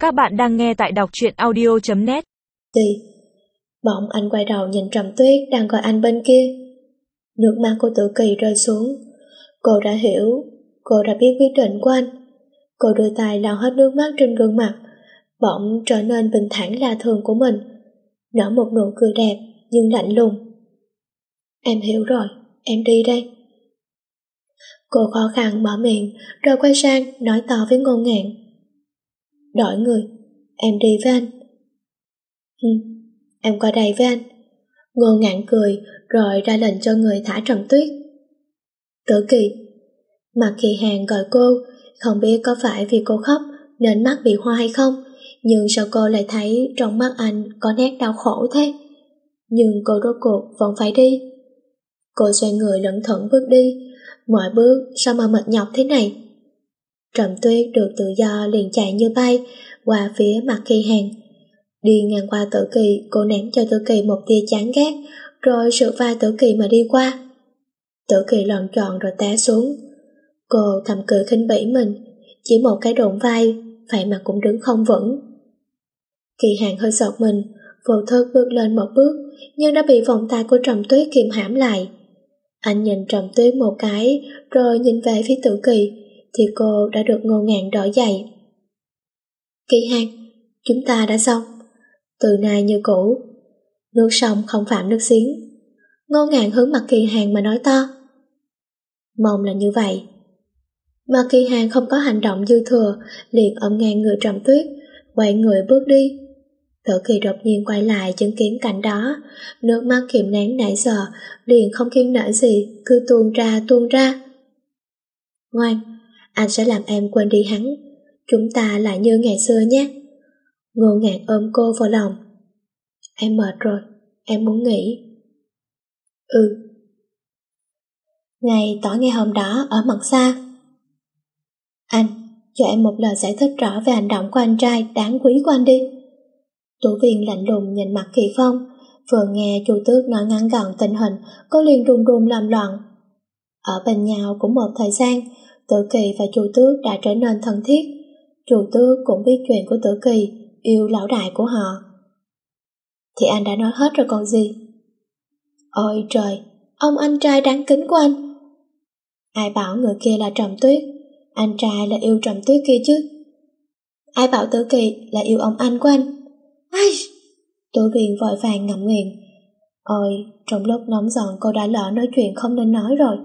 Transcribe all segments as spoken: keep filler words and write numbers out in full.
Các bạn đang nghe tại đọc truyện audio chấm net. Gì? Bỗng anh quay đầu nhìn Trầm Tuyết đang gọi anh bên kia. Nước mắt của Tử Kỳ rơi xuống. Cô đã hiểu, cô đã biết quyết định của anh. Cô đưa tay lau hết nước mắt trên gương mặt, bỗng trở nên bình thản lạ thường của mình, nở một nụ cười đẹp nhưng lạnh lùng. Em hiểu rồi, em đi đây. Cô khó khăn mở miệng, rồi quay sang nói to với Ngô Ngạn. Đổi người, em đi với anh. Ừ, em qua đây với anh. Ngô Ngạn cười rồi ra lệnh cho người thả Trầm Tuyết. Tử Kỳ. Mạc Kỳ Hàng gọi cô, không biết có phải vì cô khóc nên mắt bị hoa hay không, nhưng sao cô lại thấy trong mắt anh có nét đau khổ thế? Nhưng cô rốt cuộc vẫn phải đi. Cô xoay người lững thững bước đi, mọi bước sao mà mệt nhọc thế này? Trầm Tuyết được tự do liền chạy như bay qua phía Mạc Kỳ Hàng. Đi ngang qua Tử Kỳ, cô ném cho Tử Kỳ một tia chán ghét, rồi sượt vai Tử Kỳ mà đi qua. Tử Kỳ loạng choạng rồi té xuống. Cô thầm cười khinh bỉ mình, chỉ một cái đụng vai, vậy mà cũng đứng không vững. Kỳ Hàng hơi giật mình, vô thức bước lên một bước, nhưng đã bị vòng tay của Trầm Tuyết kìm hãm lại. Anh nhìn Trầm Tuyết một cái, rồi nhìn về phía Tử Kỳ, thì cô đã được Ngô Ngạn đỡ dậy. Kỳ Hàng, chúng ta đã xong. Từ nay như cũ, nước sông không phạm nước giếng. Ngô Ngạn hướng mặt Kỳ Hàng mà nói to. Mong là như vậy. Mà Kỳ Hàng không có hành động dư thừa, liền ôm ngang người Trầm Tuyết, quay người bước đi. Tử Kỳ đột nhiên quay lại chứng kiến cảnh đó, nước mắt kiềm nén nãy giờ liền không kiêng nể gì, cứ tuôn ra tuôn ra. Ngoan, anh sẽ làm em quên đi hắn, chúng ta lại như ngày xưa nhé. Ngô Ngạn ôm cô vào lòng. Em mệt rồi, em muốn nghỉ. Ừ. Ngày tỏ ngày hôm đó ở mặt xa. Anh, cho em một lời giải thích rõ về hành động của anh trai đáng quý của anh đi. Tủ viên lạnh lùng nhìn mặt Kỳ Phong, vừa nghe Chu Tước nói ngắn gọn tình hình, cô liền run run làm loạn. Ở bên nhau cũng một thời gian, Tử Kỳ và Chu Tước đã trở nên thân thiết. Chu Tước cũng biết chuyện của Tử Kỳ, yêu lão đại của họ. Thì anh đã nói hết rồi còn gì. Ôi trời, ông anh trai đáng kính của anh. Ai bảo người kia là Trầm Tuyết, anh trai là yêu Trầm Tuyết kia chứ. Ai bảo Tử Kỳ là yêu ông anh của anh. Ai! Tủ viên vội vàng ngậm miệng. Ôi, trong lúc nóng giận cô đã lỡ nói chuyện không nên nói rồi.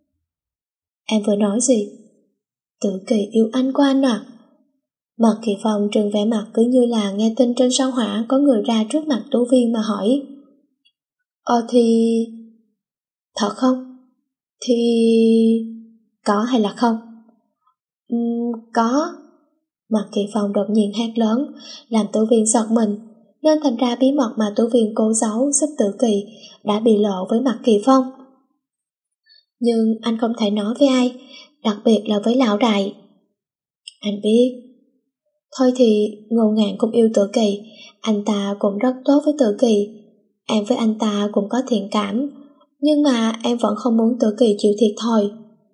Em vừa nói gì? Tử Kỳ yêu anh của anh à? Mạc Kỳ Phong trừng vẻ mặt cứ như là nghe tin trên sao hỏa có người ra trước mặt Tố Viên mà hỏi. Ờ thì... Thật không? Thì... Có hay là không? Uhm, có. Mạc Kỳ Phong đột nhiên hét lớn, làm Tố Viên giật mình, nên thành ra bí mật mà Tố Viên cố giấu giúp Tử Kỳ đã bị lộ với Mạc Kỳ Phong. Nhưng anh không thể nói với ai, đặc biệt là với lão đại. Anh biết. Thôi thì Ngô Ngạn cũng yêu Tử Kỳ, anh ta cũng rất tốt với Tử Kỳ. Em với anh ta cũng có thiện cảm, nhưng mà em vẫn không muốn Tử Kỳ chịu thiệt thôi.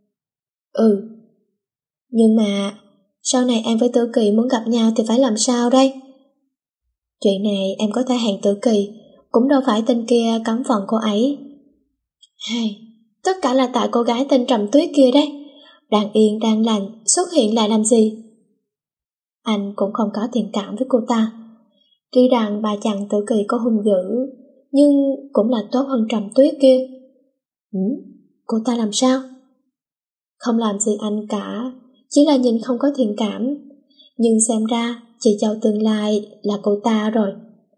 Ừ. Nhưng mà sau này em với Tử Kỳ muốn gặp nhau thì phải làm sao đây? Chuyện này em có thể hẹn Tử Kỳ, cũng đâu phải tên kia cấm phận cô ấy. Hay, tất cả là tại cô gái tên Trầm Tuyết kia đấy. Đang yên đang lành xuất hiện lại làm gì? Anh cũng không có thiện cảm với cô ta. Tuy rằng bà chàng Tử Kỳ có hung dữ, nhưng cũng là tốt hơn Trầm Tuyết kia. Ừ? Cô ta làm sao? Không làm gì anh cả, chỉ là nhìn không có thiện cảm. Nhưng xem ra chị dâu tương lai là cô ta rồi.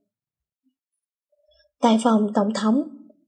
Tại phòng tổng thống.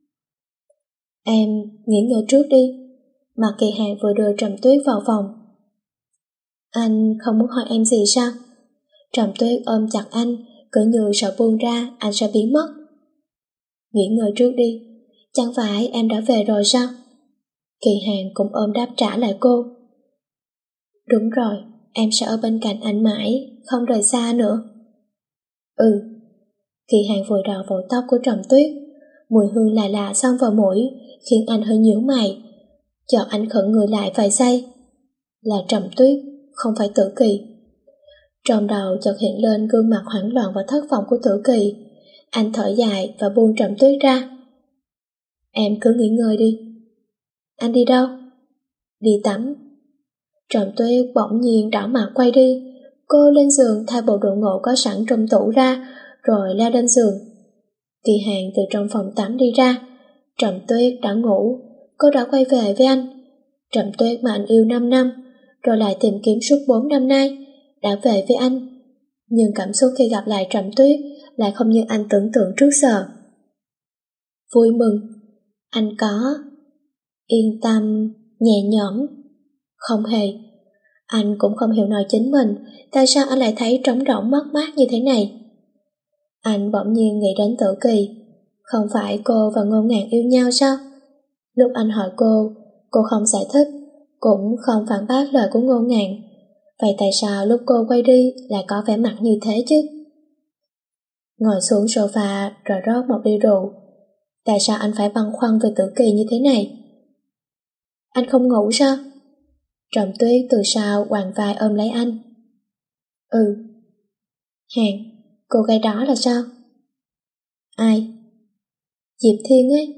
Em nghỉ ngơi trước đi. Mạc Kỳ Hàng vừa đưa Trầm Tuyết vào phòng. Anh không muốn hỏi em gì sao? Trầm Tuyết ôm chặt anh, cứ như sợ buông ra anh sẽ biến mất. Nghỉ ngơi trước đi, chẳng phải em đã về rồi sao? Kỳ Hàng cũng ôm đáp trả lại cô. Đúng rồi, em sẽ ở bên cạnh anh mãi, không rời xa nữa. Ừ. Kỳ Hàng vội đầu vỗ tóc của Trầm Tuyết, mùi hương lạ lạ xông vào mũi, khiến anh hơi nhíu mày. Chợt anh khựng người lại vài giây. Là Trầm Tuyết, không phải Tử Kỳ. Trong đầu chợt hiện lên gương mặt hoảng loạn và thất vọng của Tử Kỳ. Anh thở dài và buông Trầm Tuyết ra. Em cứ nghỉ ngơi đi. Anh đi đâu? Đi tắm. Trầm Tuyết bỗng nhiên đỏ mặt quay đi. Cô lên giường thay bộ đồ ngủ có sẵn trong tủ ra, rồi leo lên giường. Kỳ Hàng từ trong phòng tắm đi ra. Trầm Tuyết đã ngủ. Cô đã quay về với anh. Trầm Tuyết mà anh yêu năm năm, rồi lại tìm kiếm suốt bốn năm nay, đã về với anh. Nhưng cảm xúc khi gặp lại Trầm Tuyết lại không như anh tưởng tượng trước giờ. Vui mừng, anh có. Yên tâm, nhẹ nhõm. Không hề. Anh cũng không hiểu nổi chính mình, tại sao anh lại thấy trống rỗng mất mát như thế này. Anh bỗng nhiên nghĩ đến Tử Kỳ. Không phải cô và Ngôn Ngạn yêu nhau sao? Lúc anh hỏi cô, cô không giải thích, cũng không phản bác lời của Ngôn Ngạn. Vậy tại sao lúc cô quay đi lại có vẻ mặt như thế chứ? Ngồi xuống sofa rồi rót một ly rượu. Tại sao anh phải băn khoăn về Tử Kỳ như thế này? Anh không ngủ sao? Trầm Tuyết từ sau quàng vai ôm lấy anh. Ừ. Hàng, cô gái đó là sao? Ai? Diệp Thiên ấy.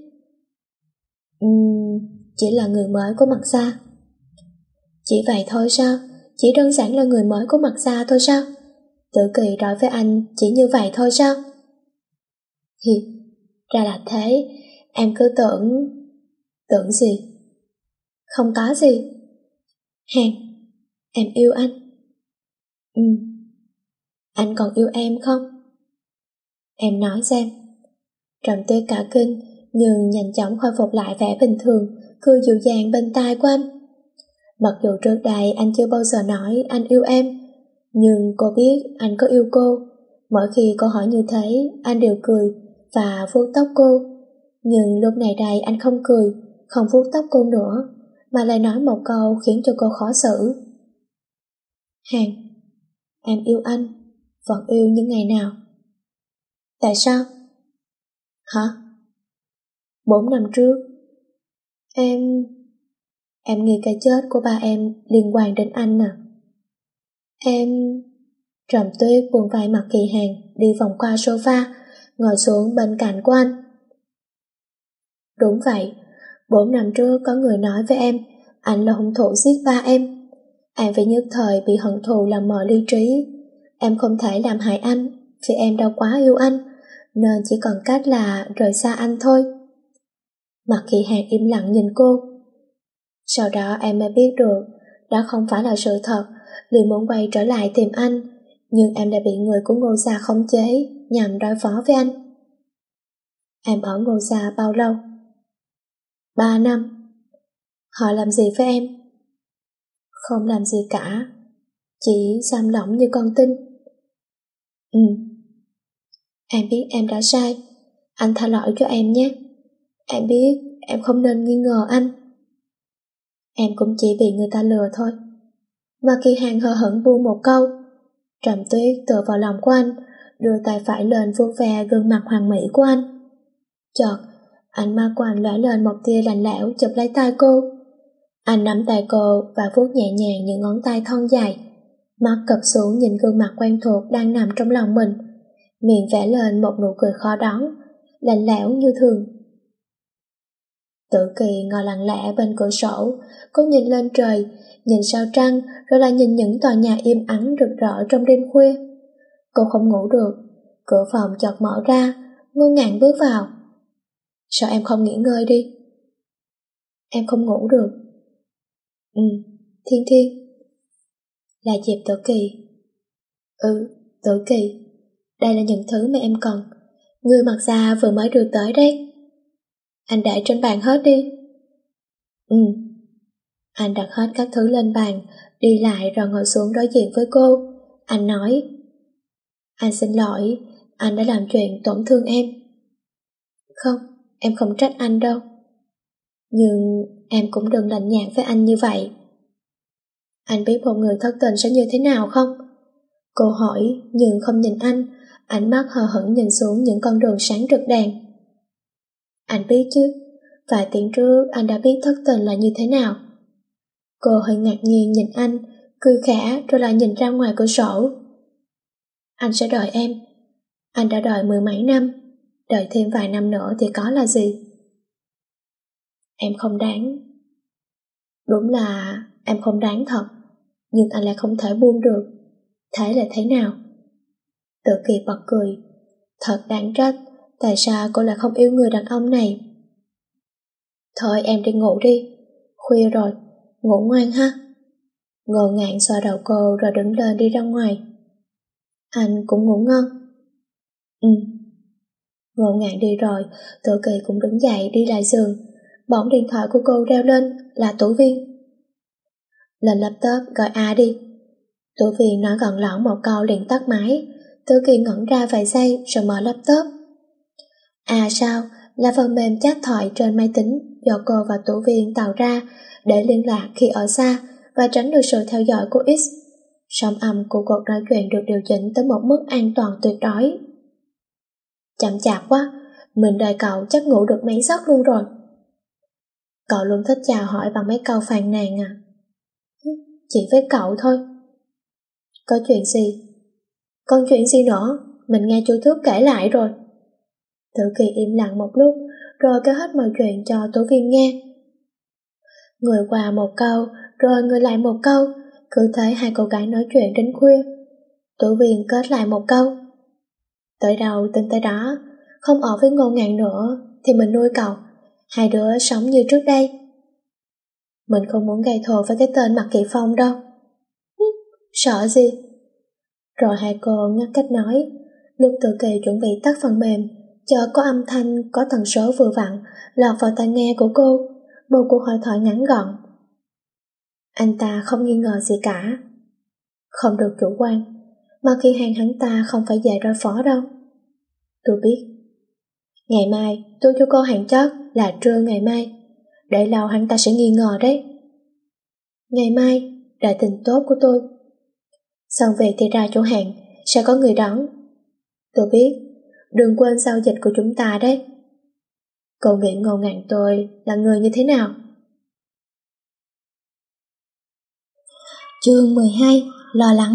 Uhm, chỉ là người mới của Mạc Gia. Chỉ vậy thôi sao? Chỉ đơn giản là người mới của Mạc Gia thôi sao? Tử Kỳ đối với anh chỉ như vậy thôi sao? Hi, ra là thế. Em cứ tưởng... Tưởng gì? Không có gì. Hàng, em yêu anh. Ừ. Anh còn yêu em không? Em nói xem. Trầm Tuyết cả kinh, nhưng nhanh chóng khôi phục lại vẻ bình thường, cười dịu dàng bên tai của anh. Mặc dù trước đây anh chưa bao giờ nói anh yêu em, nhưng cô biết anh có yêu cô. Mỗi khi cô hỏi như thế, anh đều cười và vuốt tóc cô. Nhưng lúc này đây anh không cười, không vuốt tóc cô nữa, mà lại nói một câu khiến cho cô khó xử. Hàng, em yêu anh, vẫn yêu như ngày nào. Tại sao? Hả? Bốn năm trước, em... Em nghĩ cái chết của ba em liên quan đến anh à? Em... Trầm Tuyết buông vai mặt Kỳ Hàng, đi vòng qua sofa, ngồi xuống bên cạnh của anh. Đúng vậy, bốn năm trước có người nói với em, anh là hung thủ giết ba em. Em phải nhất thời bị hận thù làm mờ lý trí. Em không thể làm hại anh, vì em đã quá yêu anh, nên chỉ còn cách là rời xa anh thôi. Mặt Kỳ Hàng im lặng nhìn cô. Sau đó em mới biết được, đó không phải là sự thật, liền muốn quay trở lại tìm anh, nhưng em đã bị người của Ngô Gia khống chế nhằm đối phó với anh. Em ở Ngô Gia bao lâu? Ba năm. Họ làm gì với em? Không làm gì cả, chỉ giam lỏng như con tin. Ừ. Em biết em đã sai, anh tha lỗi cho em nhé. Em biết em không nên nghi ngờ anh. Em cũng chỉ bị người ta lừa thôi. Mà Kỳ Hàng hờ hững buông một câu. Trầm Tuyết tựa vào lòng của anh, đưa tay phải lên vuốt ve gương mặt hoàn mỹ của anh. Chợt, ánh mắt của anh lóe lên một tia lạnh lẽo chụp lấy tay cô. Anh nắm tay cô và vuốt nhẹ nhàng những ngón tay thon dài. Mắt cụp xuống nhìn gương mặt quen thuộc đang nằm trong lòng mình, miệng vẽ lên một nụ cười khó đoán, lạnh lẽo như thường. Tử Kỳ ngồi lặng lẽ bên cửa sổ, cô nhìn lên trời, nhìn sao trăng, rồi lại nhìn những tòa nhà im ắng rực rỡ trong đêm khuya. Cô không ngủ được, cửa phòng chợt mở ra, Ngôn Ngạn bước vào. Sao em không nghỉ ngơi đi? Em không ngủ được. Ừ, Thiên Thiên. Là Diệp Tử Kỳ. Ừ, Tử Kỳ. Đây là những thứ mà em cần. Người Mạc Gia vừa mới đưa tới đấy. Anh để trên bàn hết đi. Ừ. Anh đặt hết các thứ lên bàn, đi lại rồi ngồi xuống đối diện với cô. Anh nói, anh xin lỗi, anh đã làm chuyện tổn thương em. Không, em không trách anh đâu. Nhưng em cũng đừng lạnh nhạt với anh như vậy. Anh biết một người thất tình sẽ như thế nào không? Cô hỏi nhưng không nhìn anh, ánh mắt hờ hững nhìn xuống những con đường sáng rực đèn. Anh biết chứ, vài tiếng trước anh đã biết thất tình là như thế nào. Cô hơi ngạc nhiên nhìn anh, cười khẽ rồi lại nhìn ra ngoài cửa sổ. Anh sẽ đợi em. Anh đã đợi mười mấy năm, đợi thêm vài năm nữa thì có là gì? Em không đáng. Đúng là em không đáng thật, nhưng anh lại không thể buông được. Thế là thế nào? Tự Kỳ bật cười. Thật đáng trách, tại sao cô lại không yêu người đàn ông này? Thôi em đi ngủ đi, khuya rồi, ngủ ngoan ha. Ngô Ngạn xoa đầu cô rồi đứng lên đi ra ngoài. Anh cũng ngủ ngon. Ừ. Ngô Ngạn đi rồi, Tự Kỳ cũng đứng dậy đi lại giường. Bỗng điện thoại của cô reo lên, là Tử Viên. Lên laptop gọi A đi. Tử Viên nói gọn lỏn một câu liền tắt máy. Tự Kỳ ngẩn ra vài giây rồi mở laptop. À sao, là phần mềm chat thoại trên máy tính do cô và Tử Viên tạo ra để liên lạc khi ở xa và tránh được sự theo dõi của X. Sóng âm của cuộc nói chuyện được điều chỉnh tới một mức an toàn tuyệt đối. Chậm chạp quá, mình đợi cậu chắc ngủ được mấy giấc luôn rồi. Cậu luôn thích chào hỏi bằng mấy câu phàn nàn à? Chỉ với cậu thôi. Có chuyện gì? Còn chuyện gì nữa? Mình nghe chú Thước kể lại rồi. Tự Kỳ im lặng một lúc rồi kể hết mọi chuyện cho Tử Viên nghe. Người qua một câu rồi người lại một câu, cứ thấy hai cô gái nói chuyện đến khuya. Tử Viên kết lại một câu. Tới đâu tính tới đó, không ở với Ngô Ngạn nữa thì mình nuôi cậu, hai đứa sống như trước đây. Mình không muốn gây thù với cái tên Mạc Kỳ Phong đâu. Sợ gì? Rồi hai cô ngắt cách nói. Lúc Tự Kỳ chuẩn bị tắt phần mềm, chờ có âm thanh có tần số vừa vặn lọt vào tai nghe của cô, một cuộc hội thoại ngắn gọn. Anh ta không nghi ngờ gì cả. Không được chủ quan, mà khi hàng hắn ta không phải dễ đối phó đâu. Tôi biết. Ngày mai tôi cho cô hẹn chót là trưa ngày mai, để lâu hắn ta sẽ nghi ngờ đấy. Ngày mai, đợi tình tốt của tôi. Xong việc thì ra chỗ hẹn, sẽ có người đón. Tôi biết, đừng quên giao dịch của chúng ta đấy. Cậu nghĩ Ngô Ngạn tôi là người như thế nào? Chương mười hai. Lo lắng.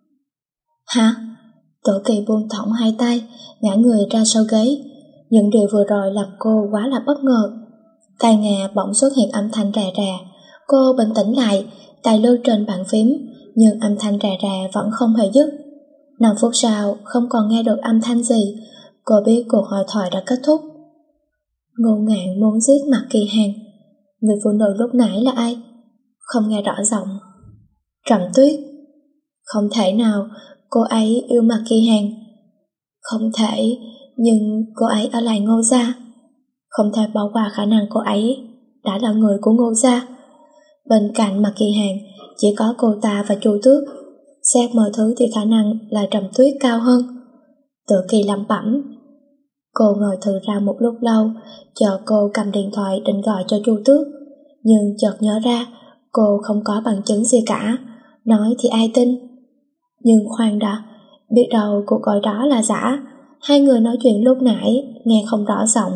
Hả? Tự Kỳ buông thõng hai tay, ngã người ra sau ghế. Những điều vừa rồi làm cô quá là bất ngờ. Tai nghe bỗng xuất hiện âm thanh rè rè. Cô bình tĩnh lại, tay lướt trên bàn phím, nhưng âm thanh rè rè vẫn không hề dứt. Năm phút sau, không còn nghe được âm thanh gì, cô biết cuộc hội thoại đã kết thúc. Ngô Ngạn muốn giết Mạc Kỳ Hàng. Người phụ nữ lúc nãy là ai? Không nghe rõ giọng. Trầm Tuyết. Không thể nào, cô ấy yêu Mạc Kỳ Hàng. Không thể, nhưng cô ấy ở lại Ngô gia. Không thể bỏ qua khả năng cô ấy đã là người của Ngô gia. Bên cạnh Mạc Kỳ Hàng chỉ có cô ta và Chu Tước. Xét mọi thứ thì khả năng là Trầm Tuyết cao hơn. Tự Kỳ lẩm bẩm. Cô ngồi thừ ra một lúc lâu, chờ cô cầm điện thoại định gọi cho Chu Tước, nhưng chợt nhớ ra cô không có bằng chứng gì cả, nói thì ai tin. Nhưng khoan đã, biết đâu cuộc gọi đó là giả. Hai người nói chuyện lúc nãy nghe không rõ giọng.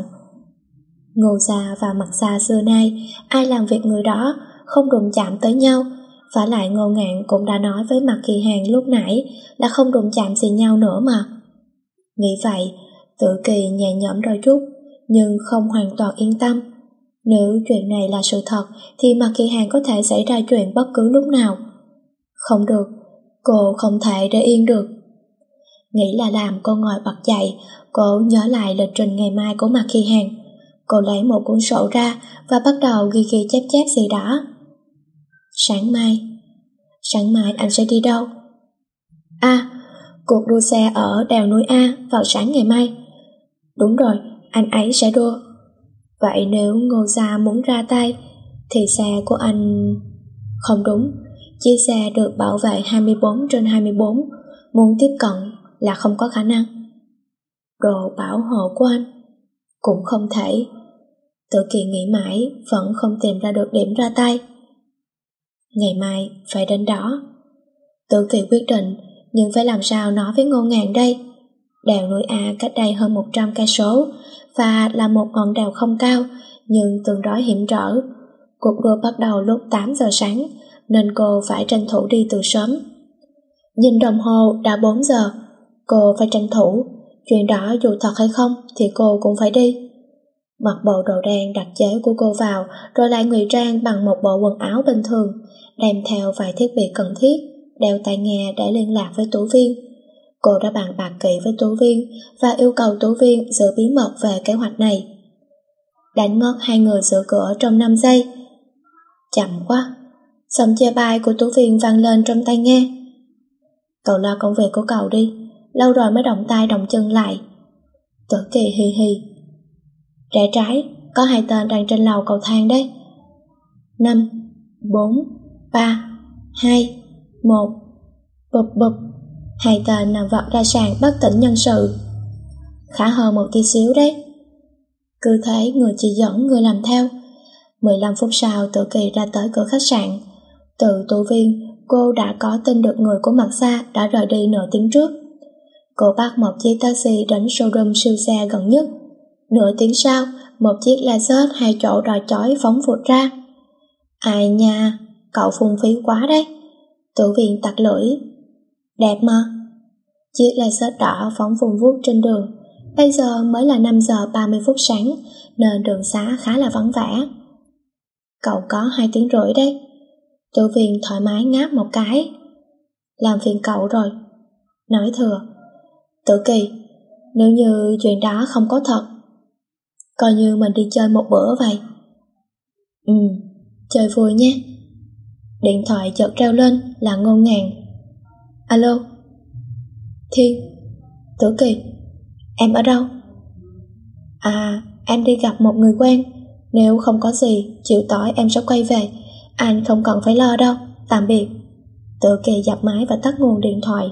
Ngô gia và Mạc gia xưa nay ai làm việc người đó không đụng chạm tới nhau. Vả lại Ngô Ngạn cũng đã nói với Mạc Kỳ Hàng lúc nãy là không đụng chạm gì nhau nữa mà. Nghĩ vậy, Tự Kỳ nhẹ nhõm đôi chút, nhưng không hoàn toàn yên tâm. Nếu chuyện này là sự thật thì Mạc Kỳ Hàng có thể xảy ra chuyện bất cứ lúc nào. Không được, cô không thể để yên được. Nghĩ là làm, cô ngồi bật dậy. Cô nhớ lại lịch trình ngày mai của Mạc Kỳ Hàng. Cô lấy một cuốn sổ ra và bắt đầu ghi ghi chép chép gì đó. Sáng mai. Sáng mai anh sẽ đi đâu? À, cuộc đua xe ở đèo núi A vào sáng ngày mai. Đúng rồi, anh ấy sẽ đua. Vậy nếu Ngô gia muốn ra tay thì xe của anh... Không đúng, chiếc xe được bảo vệ hai mươi bốn trên hai mươi bốn, muốn tiếp cận là không có khả năng. Đồ bảo hộ của anh cũng không thể. Tự Kỳ nghĩ mãi vẫn không tìm ra được điểm ra tay. Ngày mai phải đến đó. Tự Kỳ quyết định, nhưng phải làm sao nói với Ngô Ngạn đây? Đèo núi A cách đây hơn một trăm cây số và là một ngọn đèo không cao nhưng tương đối hiểm trở. Cuộc đua bắt đầu lúc tám giờ sáng nên cô phải tranh thủ đi từ sớm. Nhìn đồng hồ đã bốn giờ. Cô phải tranh thủ, chuyện đó dù thật hay không thì cô cũng phải đi. Mặc bộ đồ đen đặc chế của cô vào, rồi lại ngụy trang bằng một bộ quần áo bình thường, đem theo vài thiết bị cần thiết, đeo tai nghe để liên lạc với Tú Viên. Cô đã bàn bạc kỹ với Tú Viên và yêu cầu Tú Viên giữ bí mật về kế hoạch này. Đánh ngất hai người giữ cửa trong năm giây. Chậm quá. Giọng chê bai của Tú Viên vang lên trong tai nghe. Cậu lo công việc của cậu đi, lâu rồi mới động tay động chân lại. Tử Kỳ hì hì. Rẽ trái, có hai tên đang trên lầu cầu thang đấy. Năm, bốn, ba, hai, một. Bụp bụp. Hai tên nằm vật ra sàn bất tỉnh nhân sự. Khá hơn một tí xíu đấy. Cứ thế người chỉ dẫn người làm theo. mười lăm phút sau Tử Kỳ ra tới cửa khách sạn. Từ Tú Viên, cô đã có tin được người của Mạc Sa đã rời đi nửa tiếng trước. Cô bắt một chiếc taxi đến showroom siêu xe gần nhất. Nửa tiếng sau, một chiếc Lexus hai chỗ đòi chói phóng vụt ra. Ai nha, cậu phung phí quá đấy. Tử Viên tặc lưỡi. Đẹp mà. Chiếc Lexus đỏ phóng vùng vút trên đường. Bây giờ mới là năm giờ ba mươi phút sáng, nên đường xá khá là vắng vẻ. Cậu có hai tiếng rưỡi đấy. Tử Viên thoải mái ngáp một cái. Làm phiền cậu rồi. Nói thừa. Tử Kỳ, nếu như chuyện đó không có thật, coi như mình đi chơi một bữa vậy. Ừ, chơi vui nhé. Điện thoại chợt reo lên là Ngôn Ngàn. Alo. Thiên. Tử Kỳ, em ở đâu? À, em đi gặp một người quen. Nếu không có gì, chiều tối em sẽ quay về. Anh không cần phải lo đâu. Tạm biệt. Tử Kỳ dập máy và tắt nguồn điện thoại.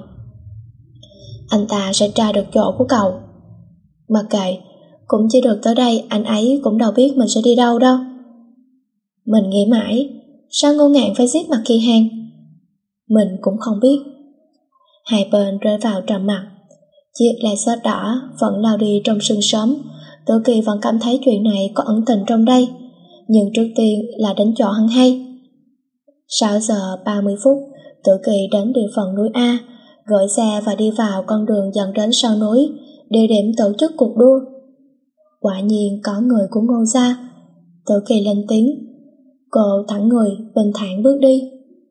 Anh ta sẽ tra được chỗ của cậu. Mặc kệ, cũng chỉ được tới đây, anh ấy cũng đâu biết mình sẽ đi đâu đâu. Mình nghĩ mãi, sao Ngôn Ngạn phải giết Mạc Kỳ Hàng? Mình cũng không biết. Hai bên rơi vào trầm mặc. Chiếc Lexus đỏ vẫn lao đi trong sương sớm. Tử Kỳ vẫn cảm thấy chuyện này có ẩn tình trong đây. Nhưng trước tiên là đến chỗ hắn hay. Sáu giờ ba mươi phút, Tử Kỳ đến địa phận núi A, gửi xe và đi vào con đường dẫn đến sau núi, địa điểm tổ chức cuộc đua. Quả nhiên có người của Ngô gia. Tử Kỳ lên tiếng. Cô thẳng người, bình thản bước đi.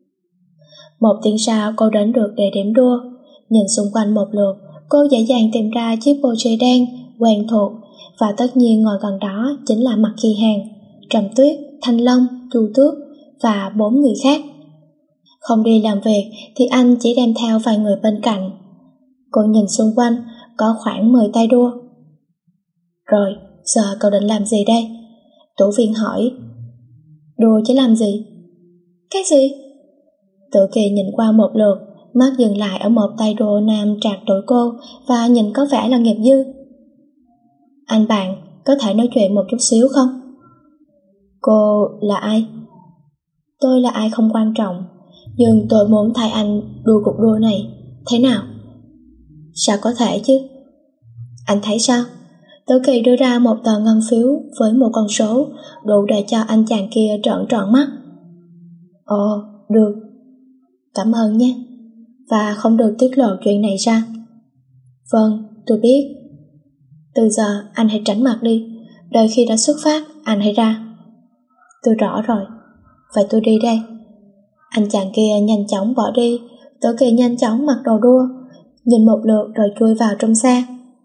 Một tiếng sau cô đến được địa điểm đua. Nhìn xung quanh một lượt, cô dễ dàng tìm ra chiếc Porsche đen quen thuộc, và tất nhiên ngồi gần đó chính là Mạc Kỳ Hàng, Trầm Tuyết, Thanh Long, Chu Tước và bốn người khác. Không đi làm việc thì anh chỉ đem theo vài người bên cạnh. Cô nhìn xung quanh, có khoảng mười tay đua. Rồi, giờ cậu định làm gì đây? Tú Viên hỏi. Đua chứ làm gì? Cái gì? Tử Kỳ nhìn qua một lượt, mắt dừng lại ở một tay đua nam trạc tuổi cô và nhìn có vẻ là nghiệp dư. Anh bạn, có thể nói chuyện một chút xíu không? Cô là ai? Tôi là ai không quan trọng, nhưng tôi muốn thay anh đua cuộc đua này. Thế nào? Sao có thể chứ? Anh thấy sao? Tử Kỳ đưa ra một tờ ngân phiếu với một con số đủ để cho anh chàng kia trợn tròn mắt. Ồ, được. Cảm ơn nhé. Và không được tiết lộ chuyện này ra. Vâng, tôi biết. Từ giờ anh hãy tránh mặt đi. Đợi khi đã xuất phát, anh hãy ra. Tôi rõ rồi. Vậy tôi đi đây. Anh chàng kia nhanh chóng bỏ đi. Tử Kỳ nhanh chóng mặc đồ đua, nhìn một lượt rồi chui vào trong xe.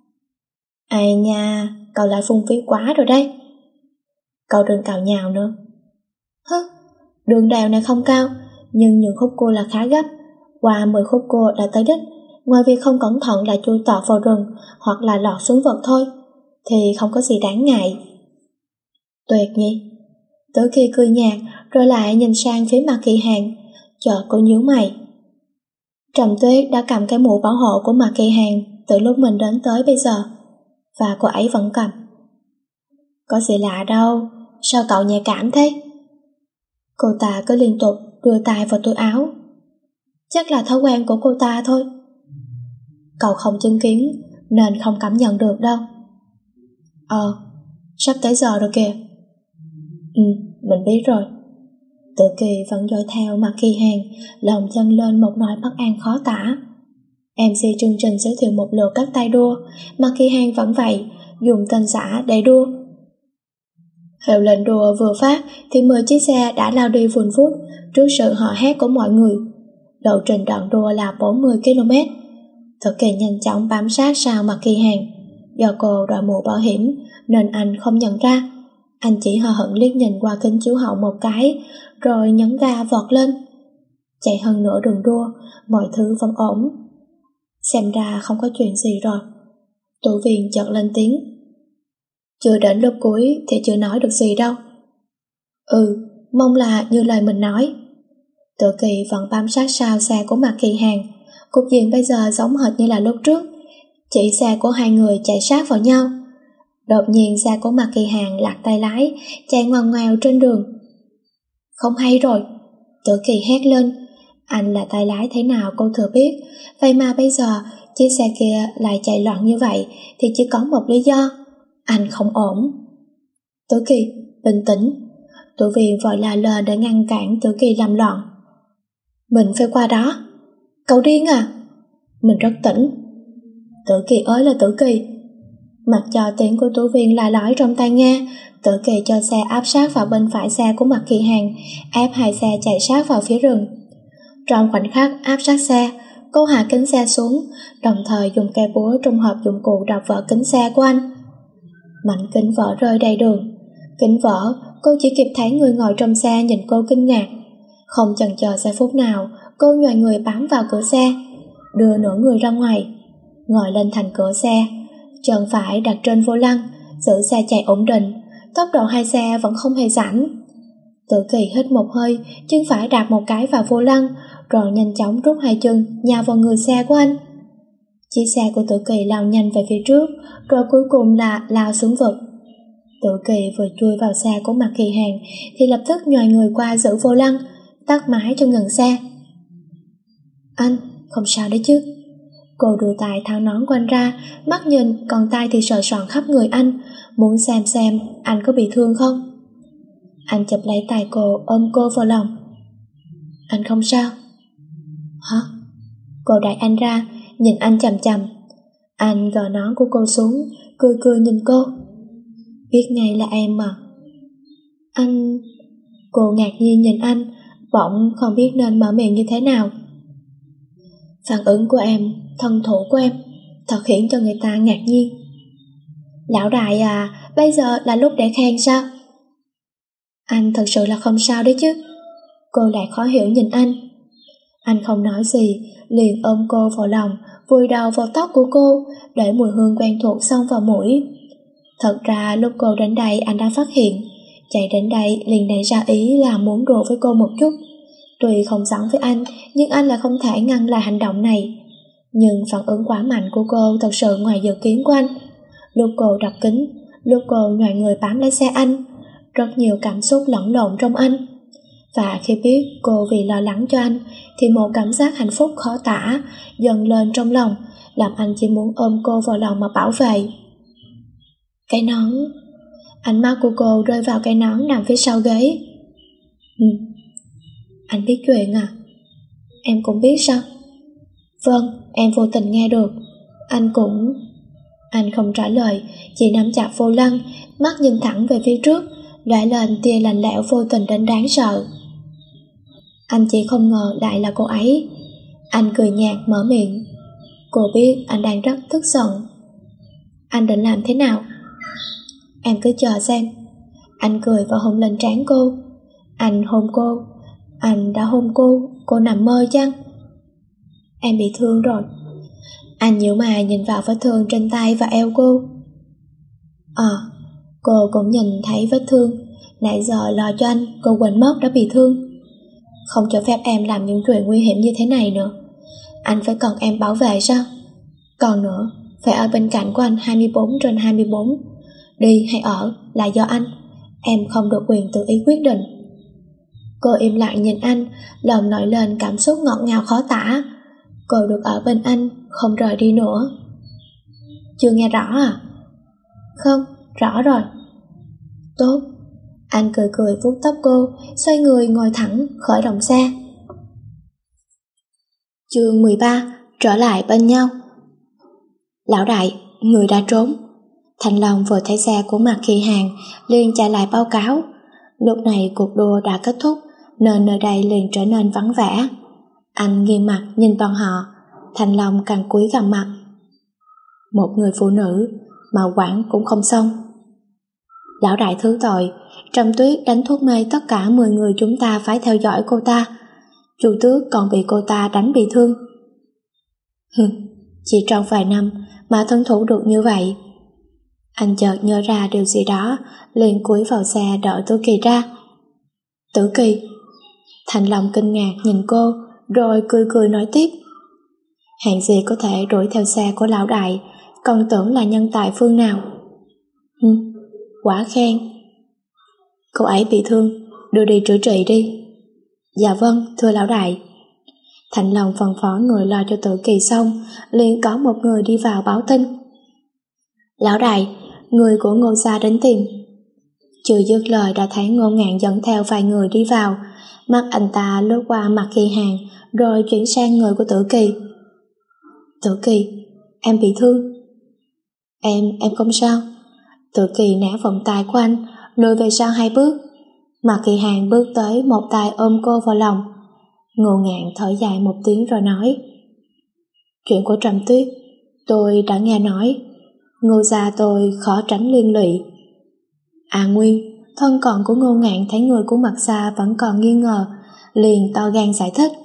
Ai nha, cậu lại phung phí quá rồi đấy. Cậu đừng cào nhào nữa. Hứ, đường đèo này không cao, nhưng những khúc cua là khá gấp. Qua mười khúc cua đã tới đích. Ngoài việc không cẩn thận là chui tọt vào rừng hoặc là lọt xuống vực thôi, thì không có gì đáng ngại. Tuyệt nhỉ? Tử Kỳ cười nhạt rồi lại nhìn sang phía Mạc Kỳ Hàng. Chợt cô nhíu mày. Trầm Tuyết đã cầm cái mũ bảo hộ của Mạc Kỳ Hàng từ lúc mình đến tới bây giờ, và cô ấy vẫn cầm. Có gì lạ đâu, sao cậu nhạy cảm thế? Cô ta cứ liên tục đưa tay vào túi áo. Chắc là thói quen của cô ta thôi. Cậu không chứng kiến nên không cảm nhận được đâu. Ờ, sắp tới giờ rồi kìa. Ừ, mình biết rồi. Tử Kỳ vẫn dõi theo Mạc Kỳ Hàng, lòng dâng lên một nỗi bất an khó tả. em xê chương trình giới thiệu một lượt các tay đua, mà Kỳ Hàng vẫn vậy, dùng tên xã để đua. Hiệu lệnh đua vừa phát thì mười chiếc xe đã lao đi vun vút trước sự hò hét của mọi người. Lộ trình đoạn đua là bốn mươi ki lô mét. Thực Kỳ nhanh chóng bám sát sau mặt Kỳ Hàng. Do cô đội mũ bảo hiểm nên anh không nhận ra. Anh chỉ hờ hững liếc nhìn qua kính chiếu hậu một cái, rồi nhấn ga vọt lên. Chạy hơn nửa đường đua, mọi thứ vẫn ổn. Xem ra không có chuyện gì rồi. Tổ viên chợt lên tiếng. Chưa đến lúc cuối thì chưa nói được gì đâu. Ừ, mong là như lời mình nói. Tự Kỳ vẫn bám sát sau xe của Mạc Kỳ Hàng. Cục diện bây giờ giống hệt như là lúc trước, chỉ xe của hai người chạy sát vào nhau. Đột nhiên xe của Mạc Kỳ Hàng lạc tay lái, chạy ngoằn ngoèo trên đường. Không hay rồi, Tự Kỳ hét lên. Anh là tay lái thế nào cô thừa biết, vậy mà bây giờ chiếc xe kia lại chạy loạn như vậy thì chỉ có một lý do. Anh không ổn. Tử Kỳ, bình tĩnh. Tổ viên vội la lên để ngăn cản Tử Kỳ làm loạn. Mình phải qua đó. Cậu điên à? Mình rất tỉnh. Tử Kỳ ơi là Tử Kỳ. Mặc cho tiếng của tổ viên la lói trong tai nghe, Tử Kỳ cho xe áp sát vào bên phải xe của Mạc Kỳ Hàng, ép hai xe chạy sát vào phía rừng. Trong khoảnh khắc áp sát xe, cô hạ kính xe xuống, đồng thời dùng cây búa trong hộp dụng cụ đập vỡ kính xe của anh. Mảnh kính vỡ rơi đầy đường. Kính vỡ, cô chỉ kịp thấy người ngồi trong xe nhìn cô kinh ngạc. Không chần chờ giây phút nào, cô nhòi người bám vào cửa xe, đưa nửa người ra ngoài, ngồi lên thành cửa xe, chân phải đặt trên vô lăng, giữ xe chạy ổn định. Tốc độ hai xe vẫn không hề giảm. Tử Kỳ hít một hơi, chân phải đạp một cái vào vô lăng, rồi nhanh chóng rút hai chân nhào vào người xe của anh. Chiếc xe của Tử Kỳ lao nhanh về phía trước, rồi cuối cùng là lao xuống vực. Tử Kỳ vừa chui vào xe của Mạc Kỳ Hàng thì lập tức nhòi người qua giữ vô lăng, tắt máy cho ngừng xe. Anh, không sao đấy chứ? Cô đưa tay tháo nón của anh ra, mắt nhìn, còn tay thì sờ soạng khắp người anh, muốn xem xem anh có bị thương không. Anh chụp lấy tay cô, ôm cô vào lòng. Anh không sao? Hả? Cô đẩy anh ra, nhìn anh chằm chằm. Anh gỡ nón của cô xuống, cười cười nhìn cô. Biết ngay là em mà. Anh... Cô ngạc nhiên nhìn anh, bỗng không biết nên mở miệng như thế nào. Phản ứng của em, thân thủ của em, thật khiến cho người ta ngạc nhiên. Lão đại à, bây giờ là lúc để khen sao? Anh thật sự là không sao đấy chứ? Cô lại khó hiểu nhìn anh. Anh không nói gì, liền ôm cô vào lòng, vùi đầu vào tóc của cô, để mùi hương quen thuộc xông vào mũi. Thật ra lúc cô đến đây anh đã phát hiện, chạy đến đây liền nảy ra ý là muốn đùa với cô một chút. Tuy không giỡn với anh, nhưng anh là không thể ngăn lại hành động này. Nhưng phản ứng quá mạnh của cô thật sự ngoài dự kiến của anh. Lúc cô đập kính, lúc cô nhòi người bám lấy xe anh, rất nhiều cảm xúc lẫn lộn trong anh. Và khi biết cô vì lo lắng cho anh, thì một cảm giác hạnh phúc khó tả dần lên trong lòng, làm anh chỉ muốn ôm cô vào lòng mà bảo vệ. Cái nón. Ánh mắt của cô rơi vào cái nón nằm phía sau ghế. Ừ. Anh biết chuyện à? Em cũng biết sao? Vâng, em vô tình nghe được. Anh cũng... Anh không trả lời, chỉ nắm chặt vô lăng, mắt nhìn thẳng về phía trước, lóe lên tia lạnh lẽo vô tình đến đáng sợ. Anh chỉ không ngờ lại là cô ấy. Anh cười nhạt mở miệng. Cô biết anh đang rất tức giận. Anh định làm thế nào? Em cứ chờ xem. Anh cười và hôn lên trán cô. Anh hôn cô. Anh đã hôn cô. Cô nằm mơ chăng? Em bị thương rồi. Anh nhíu mày nhìn vào vết thương trên tay và eo cô. À, cô cũng nhìn thấy vết thương. Nãy giờ lo cho anh, cô quên mất đã bị thương. Không cho phép em làm những chuyện nguy hiểm như thế này nữa. Anh phải cần em bảo vệ sao? Còn nữa, phải ở bên cạnh của anh hai mươi bốn trên hai mươi bốn. Đi hay ở là do anh. Em không được quyền tự ý quyết định. Cô im lặng nhìn anh, lòng nổi lên cảm xúc ngọt ngào khó tả. Cô được ở bên anh, không rời đi nữa. Chưa nghe rõ à? Không, rõ rồi. Tốt. Anh cười cười vuốt tóc cô, xoay người ngồi thẳng, khởi động xe. Chương mười ba. trở lại bên nhau. Lão đại, người đã trốn. Thành Long vừa thấy xe của Mạc Kỳ Hàng liền chạy lại báo cáo. Lúc này cuộc đua đã kết thúc nên nơi đây liền trở nên vắng vẻ. Anh nghiêm mặt nhìn bọn họ. Thành Long càng cúi gằm mặt. Một người phụ nữ mà quản cũng không xong. Lão đại thứ tội, Trầm Tuyết đánh thuốc mê tất cả mười người chúng ta phải theo dõi cô ta. Chu Tước còn bị cô ta đánh bị thương. Hừ, chỉ trong vài năm mà thân thủ được như vậy. Anh chợt nhớ ra điều gì đó, liền cúi vào xe đợi Tử Kỳ ra. Tử Kỳ. Thành Long kinh ngạc nhìn cô, rồi cười cười nói tiếp. Hạng gì có thể đuổi theo xe của lão đại, còn tưởng là nhân tài phương nào. Hừ, quả khen. Cô ấy bị thương, đưa đi chữa trị đi. Dạ vâng, thưa lão đại. Thành Long phân phó người lo cho Tử Kỳ xong, liền có một người đi vào báo tin. Lão đại, người của Ngô gia đến tìm. Chưa dứt lời đã thấy Ngô Ngạn dẫn theo vài người đi vào. Mắt anh ta lướt qua Mạc Kỳ Hàng, rồi chuyển sang người của Tử Kỳ. Tử Kỳ, em bị thương. Em, em không sao. Tử Kỳ né vòng tay của anh, lùi về sau hai bước. Mạc Kỳ Hàng bước tới, một tay ôm cô vào lòng. Ngô Ngạn thở dài một tiếng rồi nói. Chuyện của Trầm Tuyết, tôi đã nghe nói. Ngô gia tôi khó tránh liên lụy. À Nguyên, thân cận của Ngô Ngạn thấy người của Mạc gia vẫn còn nghi ngờ, liền to gan giải thích.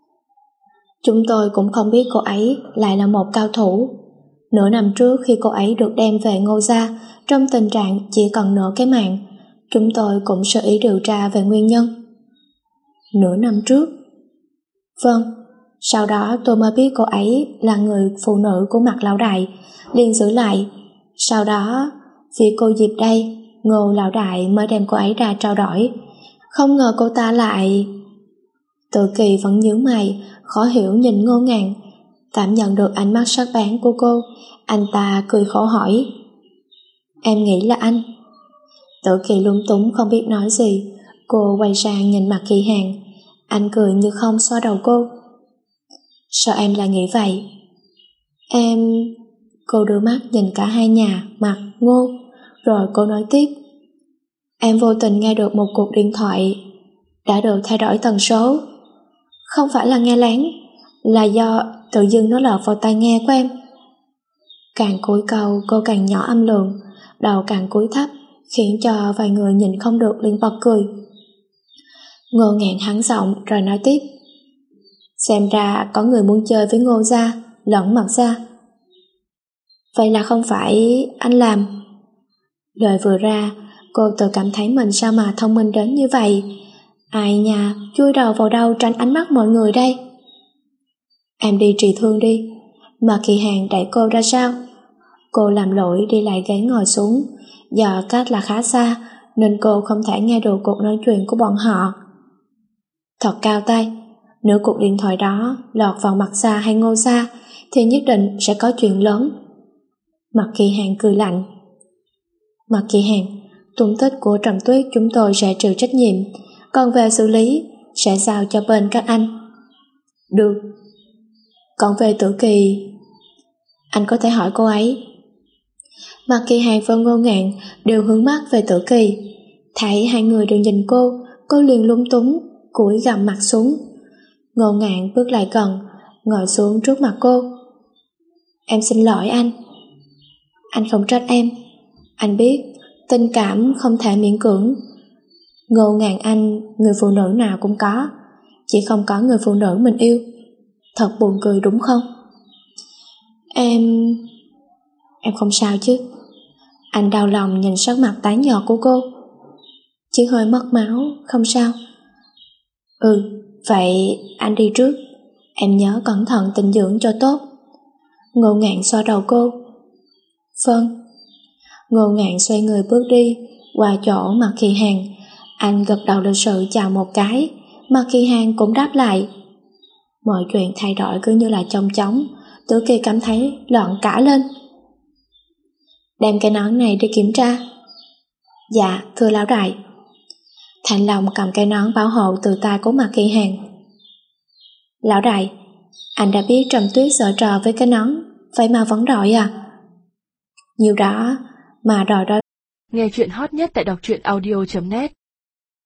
Chúng tôi cũng không biết cô ấy lại là một cao thủ. Nửa năm trước khi cô ấy được đem về Ngô gia trong tình trạng chỉ còn nửa cái mạng, chúng tôi cũng sơ ý điều tra về nguyên nhân. Nửa năm trước? Vâng, sau đó tôi mới biết cô ấy là người phụ nữ của Mạc lão đại, liền giữ lại. Sau đó, vì cô Diệp đây, Ngô lão đại mới đem cô ấy ra trao đổi. Không ngờ cô ta lại... Tự Kỳ vẫn nhướng mày, khó hiểu nhìn Ngô Ngạn. Cảm nhận được ánh mắt sắc bén của cô, anh ta cười khổ hỏi. Em nghĩ là anh. Tự Kỳ lúng túng không biết nói gì. Cô quay sang nhìn Mạc Kỳ Hàng. Anh cười như không xoa đầu cô. Sao em lại nghĩ vậy? Em... Cô đưa mắt nhìn cả hai nhà, Mạc, Ngô. Rồi cô nói tiếp. Em vô tình nghe được một cuộc điện thoại đã được thay đổi tần số. Không phải là nghe lén, là do tự dưng nó lọt vào tai nghe của em. Càng cúi câu cô càng nhỏ âm lượng, đầu càng cúi thấp, khiến cho vài người nhìn không được liền bật cười. Ngô Ngạn hắn giọng rồi nói tiếp. Xem ra có người muốn chơi với Ngô gia lẫn Mạc gia. Vậy là không phải anh làm? Lời vừa ra, cô tự cảm thấy mình sao mà thông minh đến như vậy. Ai nhà chui đầu vào đâu tránh ánh mắt mọi người đây? Em đi trị thương đi. Mạc Kỳ Hàng đẩy cô ra sau. Cô làm lỗi đi lại ghế ngồi xuống. Do cách là khá xa nên cô không thể nghe được cuộc nói chuyện của bọn họ. Thật cao tay. Nếu cuộc điện thoại đó lọt vào Mạc gia hay Ngô gia thì nhất định sẽ có chuyện lớn. Mạc Kỳ Hàng cười lạnh. Mạc Kỳ Hàng, tung tích của Trầm Tuyết chúng tôi sẽ chịu trách nhiệm, còn về xử lý sẽ giao cho bên các anh. Được. Còn về Tử Kỳ, anh có thể hỏi cô ấy. Mạc Kỳ Hàng và Ngô Ngạn đều hướng mắt về Tử Kỳ. Thấy hai người đều nhìn cô, cô liền lúng túng, cúi gằm mặt xuống. Ngô Ngạn bước lại gần, ngồi xuống trước mặt cô. Em xin lỗi anh. Anh không trách em. Anh biết tình cảm không thể miễn cưỡng. Ngô Ngạn anh, người phụ nữ nào cũng có, chỉ không có người phụ nữ mình yêu. Thật buồn cười đúng không? Em... Em không sao chứ? Anh đau lòng nhìn sắc mặt tái nhợt của cô. Chỉ hơi mất máu, không sao. Ừ, vậy anh đi trước. Em nhớ cẩn thận tịnh dưỡng cho tốt. Ngô Ngạn xoa đầu cô. Vâng. Ngô Ngạn xoay người bước đi qua chỗ Mạc Kỳ Hàng. Anh gật đầu lịch sự chào một cái. Mạc Kỳ Hàng cũng đáp lại. Mọi chuyện thay đổi cứ như là chong chóng. Tử Kỳ cảm thấy loạn cả lên. Đem cái nón này đi kiểm tra. Dạ thưa lão đại. Thành Long cầm cái nón bảo hộ từ tay của Mạc Kỳ Hàng. Lão đại, Anh đã biết Trầm Tuyết sợ trò với cái nón, vậy mà vẫn đòi à? Nhiều đó, mà đòi đó. Nghe chuyện hot nhất tại đọc truyện audio chấm net.